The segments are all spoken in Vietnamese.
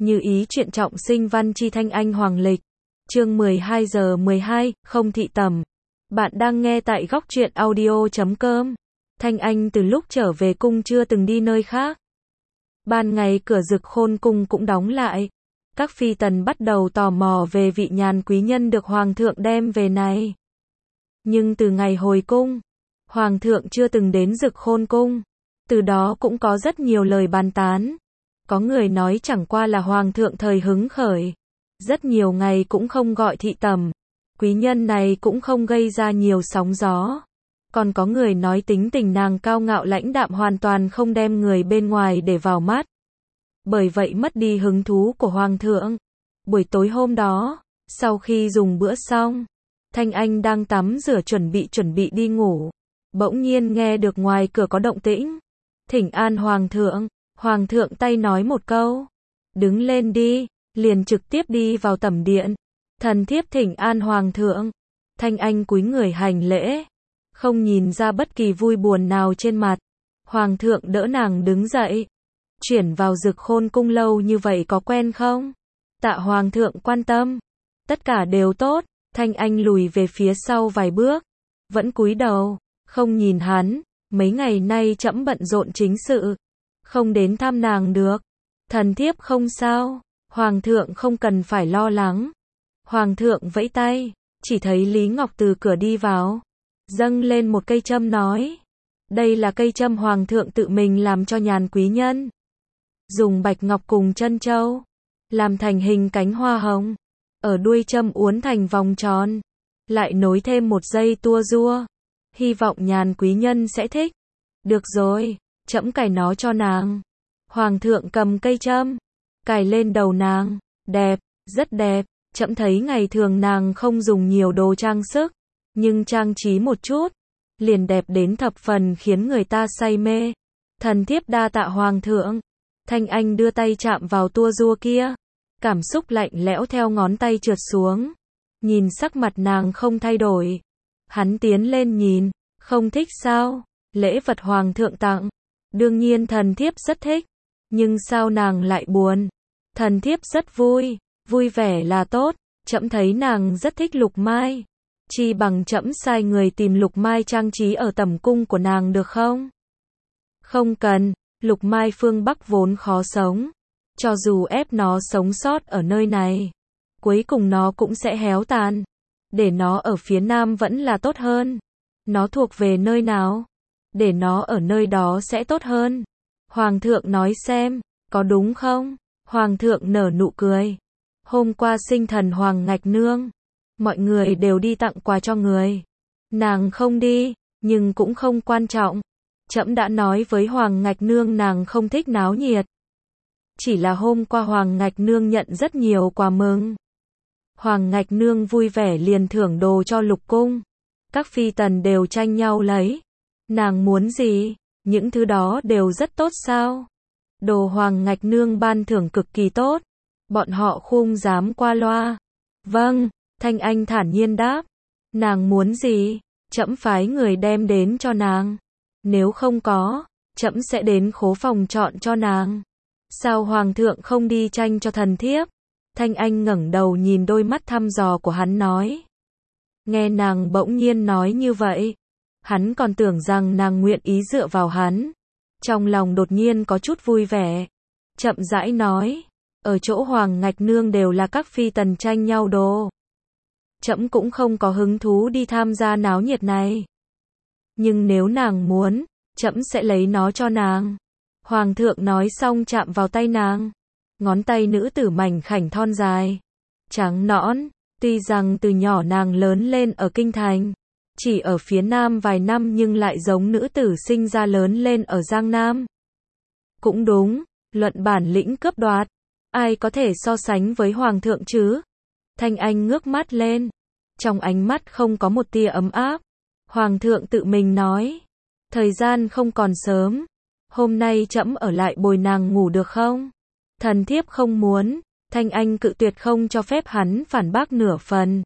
Như ý truyện trọng sinh văn chi Thanh Anh Hoàng Lịch. Chương 12 giờ 12, không thị tầm. Bạn đang nghe tại góc truyện audio.com. Thanh Anh từ lúc trở về cung chưa từng đi nơi khác. Ban ngày cửa Dực Khôn cung cũng đóng lại. Các phi tần bắt đầu tò mò về vị nhàn quý nhân được hoàng thượng đem về này. Nhưng từ ngày hồi cung, hoàng thượng chưa từng đến Dực Khôn cung. Từ đó cũng có rất nhiều lời bàn tán. Có người nói chẳng qua là hoàng thượng thời hứng khởi. Rất nhiều ngày cũng không gọi thị tầm. Quý nhân này cũng không gây ra nhiều sóng gió. Còn có người nói tính tình nàng cao ngạo lãnh đạm hoàn toàn không đem người bên ngoài để vào mắt. Bởi vậy mất đi hứng thú của hoàng thượng. Buổi tối hôm đó, sau khi dùng bữa xong, Thanh Anh đang tắm rửa chuẩn bị đi ngủ. Bỗng nhiên nghe được ngoài cửa có động tĩnh. Thỉnh an hoàng thượng. Hoàng thượng tay nói một câu. Đứng lên đi, liền trực tiếp đi vào tẩm điện. Thần thiếp thỉnh an hoàng thượng. Thanh Anh cúi người hành lễ. Không nhìn ra bất kỳ vui buồn nào trên mặt. Hoàng thượng đỡ nàng đứng dậy. Chuyển vào Dực Khôn cung lâu như vậy có quen không? Tạ hoàng thượng quan tâm. Tất cả đều tốt. Thanh Anh lùi về phía sau vài bước. Vẫn cúi đầu, không nhìn hắn. Mấy ngày nay trẫm bận rộn chính sự. Không đến thăm nàng được. Thần thiếp không sao. Hoàng thượng không cần phải lo lắng. Hoàng thượng vẫy tay. Chỉ thấy Lý Ngọc từ cửa đi vào. Dâng lên một cây châm nói. Đây là cây châm hoàng thượng tự mình làm cho nhàn quý nhân. Dùng bạch ngọc cùng chân châu. Làm thành hình cánh hoa hồng. Ở đuôi châm uốn thành vòng tròn. Lại nối thêm một dây tua rua. Hy vọng nhàn quý nhân sẽ thích. Được rồi. Trẫm cài nó cho nàng. Hoàng thượng cầm cây châm. Cài lên đầu nàng. Đẹp, rất đẹp. Trẫm thấy ngày thường nàng không dùng nhiều đồ trang sức. Nhưng trang trí một chút. Liền đẹp đến thập phần khiến người ta say mê. Thần thiếp đa tạ hoàng thượng. Thanh Anh đưa tay chạm vào tua rua kia. Cảm xúc lạnh lẽo theo ngón tay trượt xuống. Nhìn sắc mặt nàng không thay đổi. Hắn tiến lên nhìn. Không thích sao? Lễ vật hoàng thượng tặng. Đương nhiên thần thiếp rất thích. Nhưng sao nàng lại buồn? Thần thiếp rất vui. Vui vẻ là tốt. Trẫm thấy nàng rất thích lục mai. Chi bằng trẫm sai người tìm lục mai trang trí ở tẩm cung của nàng được không? Không cần. Lục mai phương Bắc vốn khó sống. Cho dù ép nó sống sót ở nơi này, cuối cùng nó cũng sẽ héo tàn. Để nó ở phía Nam vẫn là tốt hơn. Nó thuộc về nơi nào? Để nó ở nơi đó sẽ tốt hơn. Hoàng thượng nói xem, có đúng không? Hoàng thượng nở nụ cười. Hôm qua sinh thần Hoàng Ngạch Nương. Mọi người đều đi tặng quà cho người. Nàng không đi, nhưng cũng không quan trọng. Trẫm đã nói với Hoàng Ngạch Nương nàng không thích náo nhiệt. Chỉ là hôm qua Hoàng Ngạch Nương nhận rất nhiều quà mừng. Hoàng Ngạch Nương vui vẻ liền thưởng đồ cho lục cung. Các phi tần đều tranh nhau lấy. Nàng muốn gì? Những thứ đó đều rất tốt sao? Đồ Hoàng Ngạch Nương ban thưởng cực kỳ tốt. Bọn họ không dám qua loa. Vâng, Thanh Anh thản nhiên đáp. Nàng muốn gì? Trẫm phái người đem đến cho nàng. Nếu không có, trẫm sẽ đến khố phòng chọn cho nàng. Sao hoàng thượng không đi tranh cho thần thiếp? Thanh Anh ngẩng đầu nhìn đôi mắt thăm dò của hắn nói. Nghe nàng bỗng nhiên nói như vậy, hắn còn tưởng rằng nàng nguyện ý dựa vào hắn. Trong lòng đột nhiên có chút vui vẻ. Chậm rãi nói, ở chỗ Hoàng Ngạch Nương đều là các phi tần tranh nhau đồ. Trẫm cũng không có hứng thú đi tham gia náo nhiệt này. Nhưng nếu nàng muốn, trẫm sẽ lấy nó cho nàng. Hoàng thượng nói xong chạm vào tay nàng. Ngón tay nữ tử mảnh khảnh thon dài, trắng nõn. Tuy rằng từ nhỏ nàng lớn lên ở kinh thành, chỉ ở phía Nam vài năm nhưng lại giống nữ tử sinh ra lớn lên ở Giang Nam. Cũng đúng, luận bản lĩnh cướp đoạt, ai có thể so sánh với hoàng thượng chứ? Thanh Anh ngước mắt lên, trong ánh mắt không có một tia ấm áp. Hoàng thượng tự mình nói, thời gian không còn sớm, hôm nay trẫm ở lại bồi nàng ngủ được không? Thần thiếp không muốn. Thanh Anh cự tuyệt không cho phép hắn phản bác nửa phần.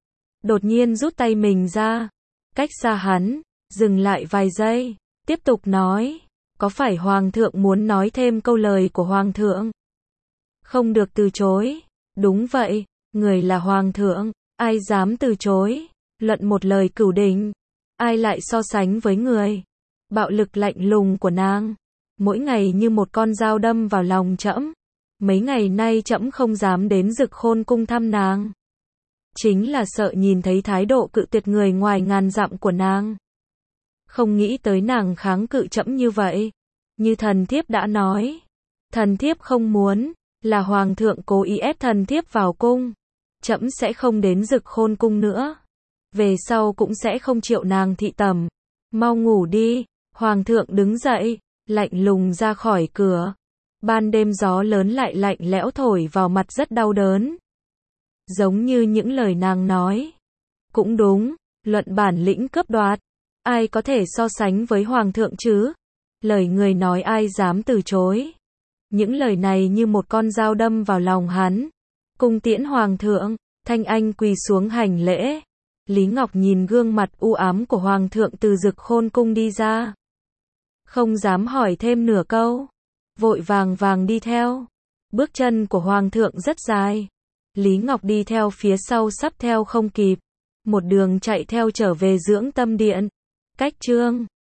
Đột nhiên rút tay mình ra, cách xa hắn, dừng lại vài giây, tiếp tục nói, có phải hoàng thượng muốn nói thêm câu lời của hoàng thượng? Không được từ chối. Đúng vậy, người là hoàng thượng, ai dám từ chối. Luận một lời cửu đỉnh, ai lại so sánh với người. Bạo lực lạnh lùng của nàng, mỗi ngày như một con dao đâm vào lòng trẫm. Mấy ngày nay trẫm không dám đến Dực Khôn cung thăm nàng. Chính là sợ nhìn thấy thái độ cự tuyệt người ngoài ngàn dặm của nàng. Không nghĩ tới nàng kháng cự trẫm như vậy. Như thần thiếp đã nói, thần thiếp không muốn, là hoàng thượng cố ý ép thần thiếp vào cung. Trẫm sẽ không đến Dực Khôn cung nữa. Về sau cũng sẽ không chịu nàng thị tẩm. Mau ngủ đi. Hoàng thượng đứng dậy, lạnh lùng ra khỏi cửa. Ban đêm gió lớn lại lạnh lẽo thổi vào mặt rất đau đớn. Giống như những lời nàng nói. Cũng đúng, luận bản lĩnh cướp đoạt. Ai có thể so sánh với hoàng thượng chứ? Lời người nói ai dám từ chối. Những lời này như một con dao đâm vào lòng hắn. Cung tiễn hoàng thượng, Thanh Anh quỳ xuống hành lễ. Lý Ngọc nhìn gương mặt u ám của hoàng thượng từ Dực Khôn cung đi ra. Không dám hỏi thêm nửa câu. Vội vàng đi theo. Bước chân của hoàng thượng rất dài. Lý Ngọc đi theo phía sau sắp theo không kịp. Một đường chạy theo trở về Dưỡng Tâm Điện. Cách chương